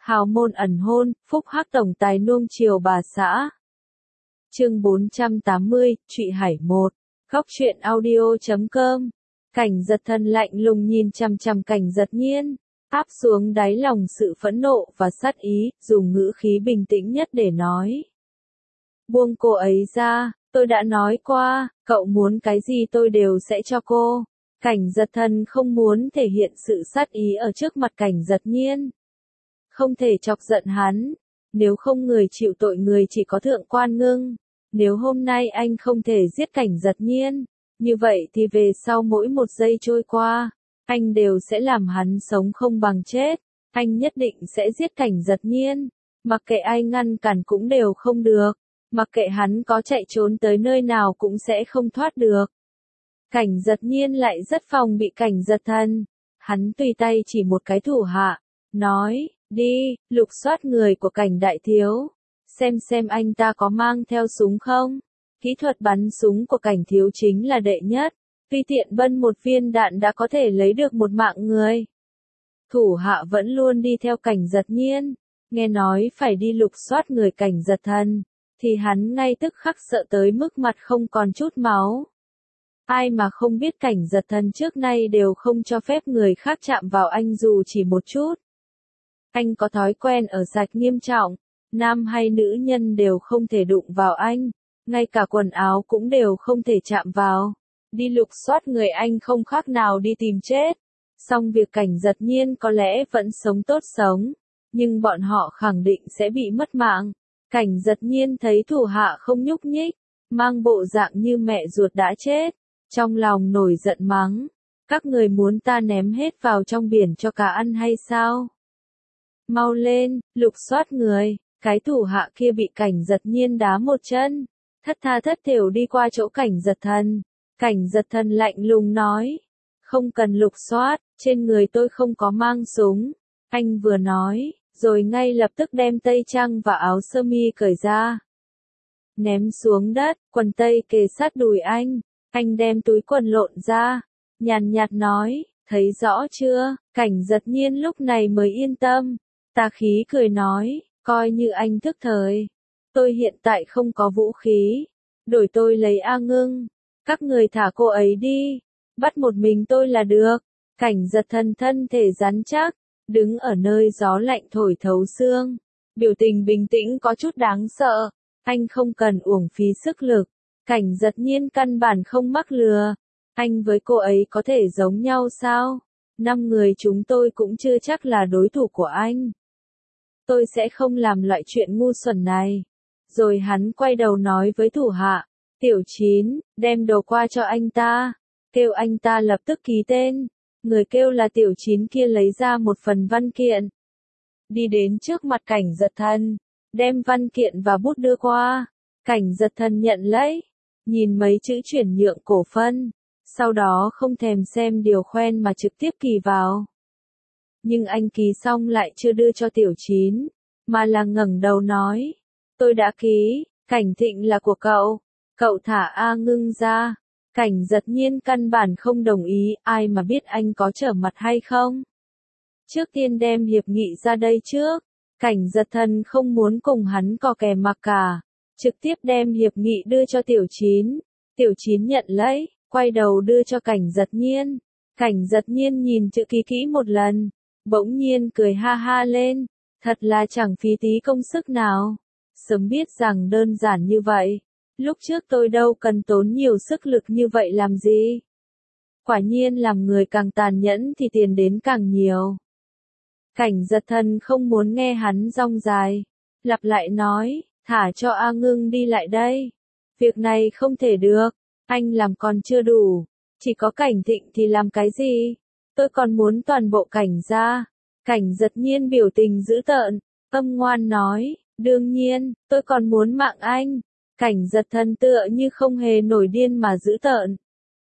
Hào môn ẩn hôn, phúc hắc tổng tài nuông chiều bà xã. Chương 480, Trụy Hải 1. Góc truyện audio.com. Cảnh Giật Thần lạnh lùng nhìn chằm chằm Cảnh Giật Nhiên, áp xuống đáy lòng sự phẫn nộ và sát ý, dùng ngữ khí bình tĩnh nhất để nói. Buông cô ấy ra, tôi đã nói qua, cậu muốn cái gì tôi đều sẽ cho cô. Cảnh Giật Thần không muốn thể hiện sự sát ý ở trước mặt Cảnh Giật Nhiên. Không thể chọc giận hắn, nếu không người chịu tội người chỉ có Thượng Quan Ngưng. Nếu hôm nay anh không thể giết Cảnh Giật Nhiên, như vậy thì về sau mỗi một giây trôi qua, anh đều sẽ làm hắn sống không bằng chết. Anh nhất định sẽ giết Cảnh Giật Nhiên, mặc kệ ai ngăn cản cũng đều không được, mặc kệ hắn có chạy trốn tới nơi nào cũng sẽ không thoát được. Cảnh Giật Nhiên lại rất phòng bị Cảnh Giật Thần, hắn tùy tay chỉ một cái thủ hạ, nói, đi, lục soát người của Cảnh đại thiếu, xem anh ta có mang theo súng không. Kỹ thuật bắn súng của Cảnh thiếu chính là đệ nhất, tùy tiện bân một viên đạn đã có thể lấy được một mạng người. Thủ hạ vẫn luôn đi theo Cảnh Giật Nhiên, nghe nói phải đi lục soát người Cảnh Giật Thần, thì hắn ngay tức khắc sợ tới mức mặt không còn chút máu. Ai mà không biết Cảnh Giật Thần trước nay đều không cho phép người khác chạm vào anh dù chỉ một chút. Anh có thói quen ở sạch nghiêm trọng, nam hay nữ nhân đều không thể đụng vào anh, ngay cả quần áo cũng đều không thể chạm vào. Đi lục soát người anh không khác nào đi tìm chết. Song việc Cảnh Giật Nhiên có lẽ vẫn sống tốt sống, nhưng bọn họ khẳng định sẽ bị mất mạng. Cảnh Giật Nhiên thấy thủ hạ không nhúc nhích, mang bộ dạng như mẹ ruột đã chết, trong lòng nổi giận mắng, các người muốn ta ném hết vào trong biển cho cá ăn hay sao? Mau lên, lục soát người. Cái thủ hạ kia bị Cảnh Giật Nhiên đá một chân, thất tha thất thểu đi qua chỗ Cảnh Giật Thần. Cảnh Giật Thần lạnh lùng nói, không cần lục soát, trên người tôi không có mang súng. Anh vừa nói, rồi ngay lập tức đem tây trang và áo sơ mi cởi ra, ném xuống đất, quần tây kề sát đùi anh. Anh đem túi quần lộn ra, nhàn nhạt nói, thấy rõ chưa? Cảnh Giật Nhiên lúc này mới yên tâm, tà khí cười nói, coi như anh thức thời. Tôi hiện tại không có vũ khí, đổi tôi lấy A Ngưng, các người thả cô ấy đi, bắt một mình tôi là được. Cảnh Giật Thần thân thể rắn chắc, đứng ở nơi gió lạnh thổi thấu xương, biểu tình bình tĩnh có chút đáng sợ. Anh không cần uổng phí sức lực. Cảnh Giật Nhiên căn bản không mắc lừa. Anh với cô ấy có thể giống nhau sao? 5 người chúng tôi cũng chưa chắc là đối thủ của anh. Tôi sẽ không làm loại chuyện ngu xuẩn này. Rồi hắn quay đầu nói với thủ hạ, Tiểu Chín, đem đồ qua cho anh ta, kêu anh ta lập tức ký tên. Người kêu là Tiểu Chín kia lấy ra một phần văn kiện, đi đến trước mặt Cảnh Giật Thần, đem văn kiện và bút đưa qua. Cảnh Giật Thần nhận lấy, nhìn mấy chữ chuyển nhượng cổ phân, sau đó không thèm xem điều khoen mà trực tiếp ký vào. Nhưng anh ký xong lại chưa đưa cho Tiểu Chín, mà là ngẩng đầu nói, tôi đã ký, Cảnh Thịnh là của cậu thả A Ngưng ra. Cảnh Giật Nhiên căn bản không đồng ý, ai mà biết anh có trở mặt hay không. Trước tiên đem hiệp nghị ra đây trước. Cảnh Giật Thần không muốn cùng hắn cò kè mặc cả, trực tiếp đem hiệp nghị đưa cho Tiểu Chín. Tiểu Chín nhận lấy, quay đầu đưa cho Cảnh Giật Nhiên. Cảnh Giật Nhiên nhìn chữ ký kỹ một lần, bỗng nhiên cười ha ha lên, thật là chẳng phí tí công sức nào. Sớm biết rằng đơn giản như vậy, lúc trước tôi đâu cần tốn nhiều sức lực như vậy làm gì. Quả nhiên làm người càng tàn nhẫn thì tiền đến càng nhiều. Cảnh Giật Thần không muốn nghe hắn rong dài, lặp lại nói, thả cho A Ngưng đi lại đây. Việc này không thể được, anh làm còn chưa đủ, chỉ có Cảnh Thịnh thì làm cái gì? Tôi còn muốn toàn bộ Cảnh ra. Cảnh Giật Nhiên biểu tình dữ tợn, âm ngoan nói, đương nhiên, tôi còn muốn mạng anh. Cảnh Giật Thần tựa như không hề nổi điên mà dữ tợn,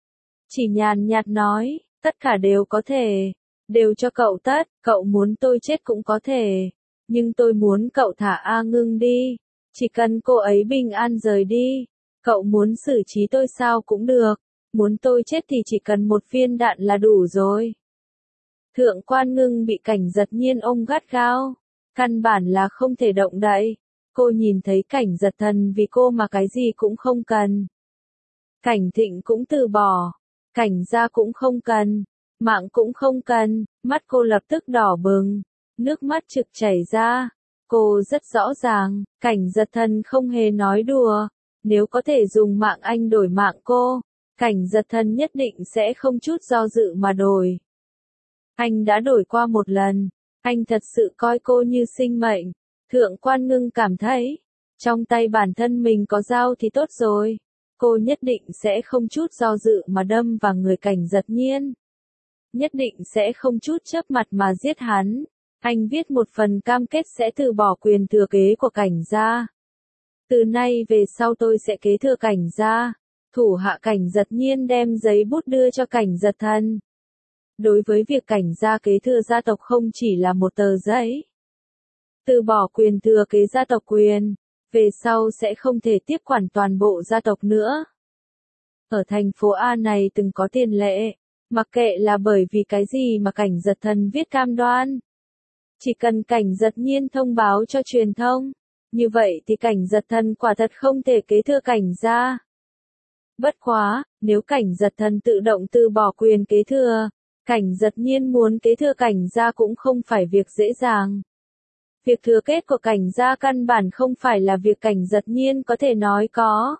chỉ nhàn nhạt nói, tất cả đều có thể, đều cho cậu tất, cậu muốn tôi chết cũng có thể, nhưng tôi muốn cậu thả A Ngưng đi, chỉ cần cô ấy bình an rời đi. Cậu muốn xử trí tôi sao cũng được, muốn tôi chết thì chỉ cần một viên đạn là đủ rồi. Thượng Quan Ngưng bị Cảnh Giật Nhiên ôm gắt gao, Căn bản là không thể động đậy. Cô nhìn thấy Cảnh Giật Thần vì cô mà cái gì cũng không cần. Cảnh Thịnh cũng từ bỏ. Cảnh gia cũng không cần. Mạng cũng không cần. Mắt cô lập tức đỏ bừng. Nước mắt trực chảy ra. Cô rất rõ ràng, Cảnh Giật Thần không hề nói đùa. Nếu có thể dùng mạng anh đổi mạng cô, Cảnh Giật Thần nhất định sẽ không chút do dự mà đổi. Anh đã đổi qua một lần. Anh thật sự coi cô như sinh mệnh. Thượng Quan Ngưng cảm thấy, trong tay bản thân mình có dao thì tốt rồi. Cô nhất định sẽ không chút do dự mà đâm vào người Cảnh Giật Nhiên. Nhất định sẽ không chút chớp mặt mà giết hắn. Anh viết một phần cam kết sẽ từ bỏ quyền thừa kế của Cảnh gia. Từ nay về sau tôi sẽ kế thừa Cảnh gia. Thủ hạ Cảnh Giật Nhiên đem giấy bút đưa cho Cảnh Giật Thần. Đối với việc Cảnh gia kế thừa gia tộc không chỉ là một tờ giấy. Từ bỏ quyền thừa kế gia tộc quyền, về sau sẽ không thể tiếp quản toàn bộ gia tộc nữa. Ở thành phố A này từng có tiền lệ, mặc kệ là bởi vì cái gì mà Cảnh Giật Thần viết cam đoan. Chỉ cần Cảnh Giật Nhiên thông báo cho truyền thông, như vậy thì Cảnh Giật Thần quả thật không thể kế thừa Cảnh gia. Bất quá, nếu Cảnh Giật Thần tự động từ bỏ quyền kế thừa, Cảnh Giật Nhiên muốn kế thừa Cảnh gia cũng không phải việc dễ dàng. Việc thừa kết của Cảnh gia căn bản không phải là việc Cảnh Giật Nhiên có thể nói có.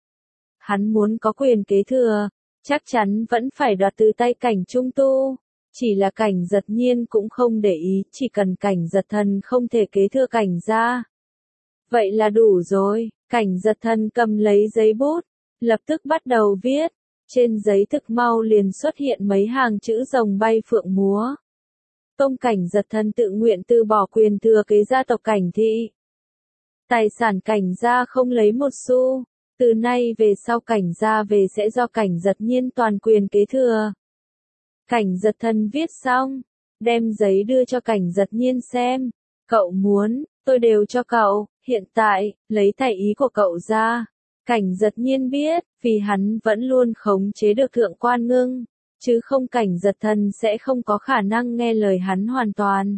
Hắn muốn có quyền kế thừa, chắc chắn vẫn phải đoạt từ tay Cảnh Trung Tu. Chỉ là Cảnh Giật Nhiên cũng không để ý, chỉ cần Cảnh Giật Thần không thể kế thừa Cảnh gia. Vậy là đủ rồi, Cảnh Giật Thần cầm lấy giấy bút, lập tức bắt đầu viết. Trên giấy thực mau liền xuất hiện mấy hàng chữ rồng bay phượng múa. Tông Cảnh Giật Thần tự nguyện từ bỏ quyền thừa kế gia tộc Cảnh thị. Tài sản Cảnh gia không lấy một xu. Từ nay về sau Cảnh gia về sẽ do Cảnh Giật Nhiên toàn quyền kế thừa. Cảnh Giật Thần viết xong, đem giấy đưa cho Cảnh Giật Nhiên xem. Cậu muốn, tôi đều cho cậu, hiện tại, lấy tài ý của cậu ra. Cảnh Giật Nhiên biết, vì hắn vẫn luôn khống chế được Thượng Quan Ngưng, chứ không Cảnh Giật Thần sẽ không có khả năng nghe lời hắn hoàn toàn.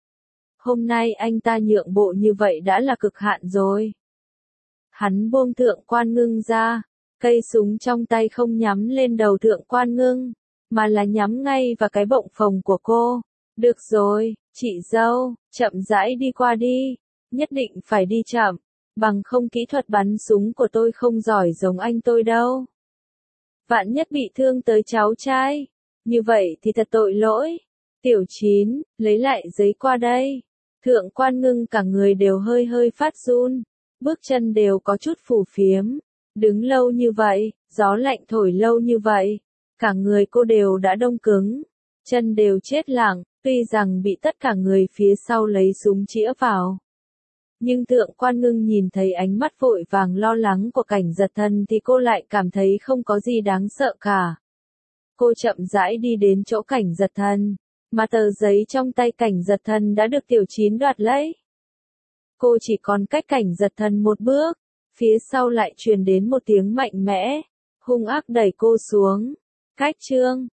Hôm nay anh ta nhượng bộ như vậy đã là cực hạn rồi. Hắn buông Thượng Quan Ngưng ra, cây súng trong tay không nhắm lên đầu Thượng Quan Ngưng, mà là nhắm ngay vào cái bụng phồng của cô. Được rồi, chị dâu, chậm rãi đi qua đi, nhất định phải đi chậm, bằng không kỹ thuật bắn súng của tôi không giỏi giống anh tôi đâu. Vạn nhất bị thương tới cháu trai, như vậy thì thật tội lỗi. Tiểu Chín, lấy lại giấy qua đây. Thượng Quan Ngưng cả người đều hơi hơi phát run, bước chân đều có chút phù phiếm. Đứng lâu như vậy, gió lạnh thổi lâu như vậy, cả người cô đều đã đông cứng, chân đều chết lặng, tuy rằng bị tất cả người phía sau lấy súng chĩa vào. Nhưng Thượng Quan Ngưng nhìn thấy ánh mắt vội vàng lo lắng của Cảnh Giật Thần thì cô lại cảm thấy không có gì đáng sợ cả. Cô chậm rãi đi đến chỗ Cảnh Giật Thần, mà tờ giấy trong tay Cảnh Giật Thần đã được Tiểu Chín đoạt lấy. Cô chỉ còn cách Cảnh Giật Thần một bước, phía sau lại truyền đến một tiếng mạnh mẽ, hung ác đẩy cô xuống. Cách chương